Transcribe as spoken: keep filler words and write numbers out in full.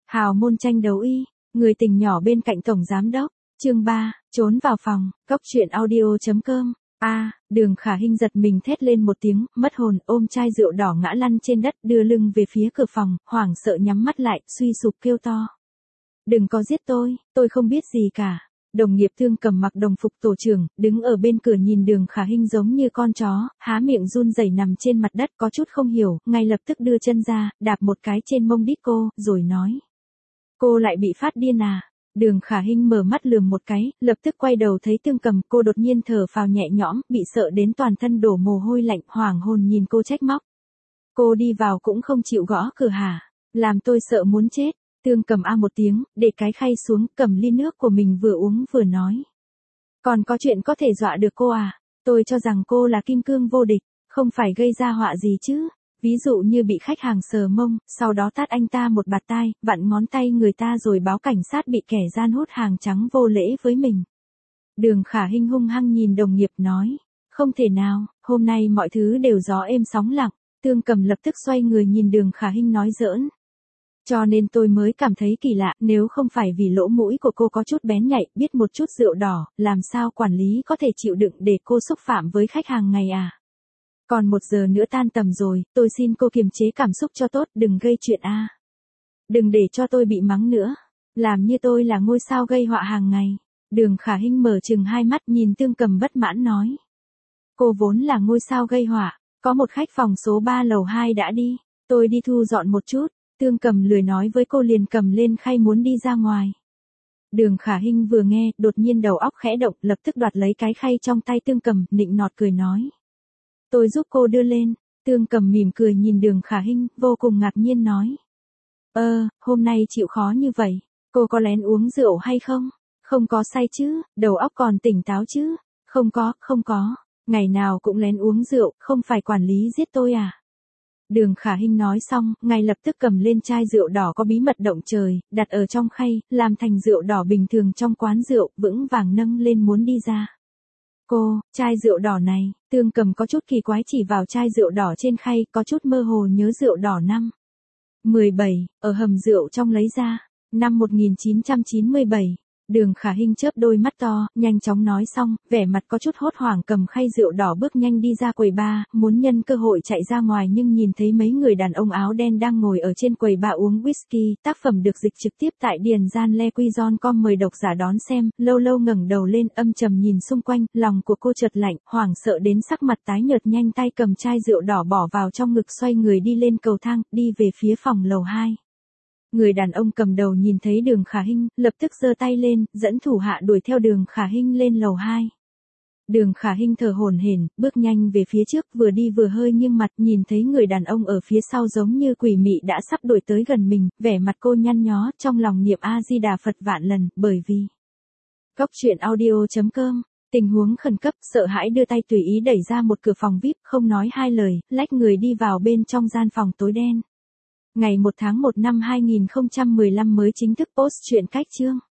Hào môn tranh đấu y, người tình nhỏ bên cạnh tổng giám đốc, chương ba, trốn vào phòng, cốc truyện audio.com. A, à, Đường Khả Hinh giật mình thét lên một tiếng, mất hồn, ôm chai rượu đỏ ngã lăn trên đất, đưa lưng về phía cửa phòng, hoảng sợ nhắm mắt lại, suy sụp kêu to. Đừng có giết tôi, tôi không biết gì cả. Đồng nghiệp Thương Cầm mặc đồng phục tổ trưởng, đứng ở bên cửa nhìn Đường Khả Hinh giống như con chó, há miệng run rẩy nằm trên mặt đất có chút không hiểu, ngay lập tức đưa chân ra, đạp một cái trên mông đít cô, rồi nói. Cô lại bị phát điên à? Đường Khả Hinh mở mắt lườm một cái, lập tức quay đầu thấy Thương Cầm, cô đột nhiên thở phào nhẹ nhõm, bị sợ đến toàn thân đổ mồ hôi lạnh, hoảng hồn nhìn cô trách móc. Cô đi vào cũng không chịu gõ cửa hả? Làm tôi sợ muốn chết. Thương Cầm a một tiếng, để cái khay xuống, cầm ly nước của mình vừa uống vừa nói. Còn có chuyện có thể dọa được cô à? Tôi cho rằng cô là kim cương vô địch, không phải gây ra họa gì chứ. Ví dụ như bị khách hàng sờ mông, sau đó tát anh ta một bạt tai, vặn ngón tay người ta rồi báo cảnh sát bị kẻ gian hút hàng trắng vô lễ với mình. Đường Khả Hinh hung hăng nhìn đồng nghiệp nói. Không thể nào, hôm nay mọi thứ đều gió êm sóng lặng. Thương Cầm lập tức xoay người nhìn Đường Khả Hinh nói giỡn. Cho nên tôi mới cảm thấy kỳ lạ, nếu không phải vì lỗ mũi của cô có chút bén nhạy, biết một chút rượu đỏ, làm sao quản lý có thể chịu đựng để cô xúc phạm với khách hàng ngày à? Còn một giờ nữa tan tầm rồi, tôi xin cô kiềm chế cảm xúc cho tốt, đừng gây chuyện a. À. Đừng để cho tôi bị mắng nữa. Làm như tôi là ngôi sao gây họa hàng ngày. Đường Khả Hinh mở chừng hai mắt nhìn Thương Cầm bất mãn nói. Cô vốn là ngôi sao gây họa, có một khách phòng số ba lầu hai đã đi, tôi đi thu dọn một chút. Thương Cầm lười nói với cô liền cầm lên khay muốn đi ra ngoài. Đường Khả Hinh vừa nghe, đột nhiên đầu óc khẽ động, lập tức đoạt lấy cái khay trong tay Thương Cầm, nịnh nọt cười nói. Tôi giúp cô đưa lên. Thương Cầm mỉm cười nhìn Đường Khả Hinh, vô cùng ngạc nhiên nói. Ơ, hôm nay chịu khó như vậy, cô có lén uống rượu hay không? Không có say chứ, đầu óc còn tỉnh táo chứ? Không có, không có, ngày nào cũng lén uống rượu, không phải quản lý giết tôi à? Đường Khả Hinh nói xong, ngay lập tức cầm lên chai rượu đỏ có bí mật động trời, đặt ở trong khay, làm thành rượu đỏ bình thường trong quán rượu, vững vàng nâng lên muốn đi ra. Cô, chai rượu đỏ này, Thương Cầm có chút kỳ quái chỉ vào chai rượu đỏ trên khay, có chút mơ hồ nhớ rượu đỏ năm mười bảy, ở hầm rượu trong lấy ra, năm một nghìn chín trăm chín mươi bảy. Đường Khả Hinh chớp đôi mắt to, nhanh chóng nói xong, vẻ mặt có chút hốt hoảng cầm khay rượu đỏ bước nhanh đi ra quầy bar, muốn nhân cơ hội chạy ra ngoài nhưng nhìn thấy mấy người đàn ông áo đen đang ngồi ở trên quầy bar uống whisky, tác phẩm được dịch trực tiếp tại điền gian lequy gion com mời độc giả đón xem, lâu lâu ngẩng đầu lên âm trầm nhìn xung quanh, lòng của cô chợt lạnh, hoảng sợ đến sắc mặt tái nhợt nhanh tay cầm chai rượu đỏ bỏ vào trong ngực xoay người đi lên cầu thang, đi về phía phòng lầu hai. Người đàn ông cầm đầu nhìn thấy Đường Khả Hinh, lập tức giơ tay lên, dẫn thủ hạ đuổi theo Đường Khả Hinh lên lầu hai. Đường Khả Hinh thở hổn hển, bước nhanh về phía trước, vừa đi vừa hơi nghiêng mặt, nhìn thấy người đàn ông ở phía sau giống như quỷ mị đã sắp đuổi tới gần mình, vẻ mặt cô nhăn nhó, trong lòng niệm A Di Đà Phật vạn lần, bởi vì cốc truyện audio.com. Tình huống khẩn cấp, sợ hãi đưa tay tùy ý đẩy ra một cửa phòng vi ai pi, không nói hai lời, lách người đi vào bên trong gian phòng tối đen. Ngày một tháng một năm hai nghìn không trăm mười lăm mới chính thức post truyện cách chương.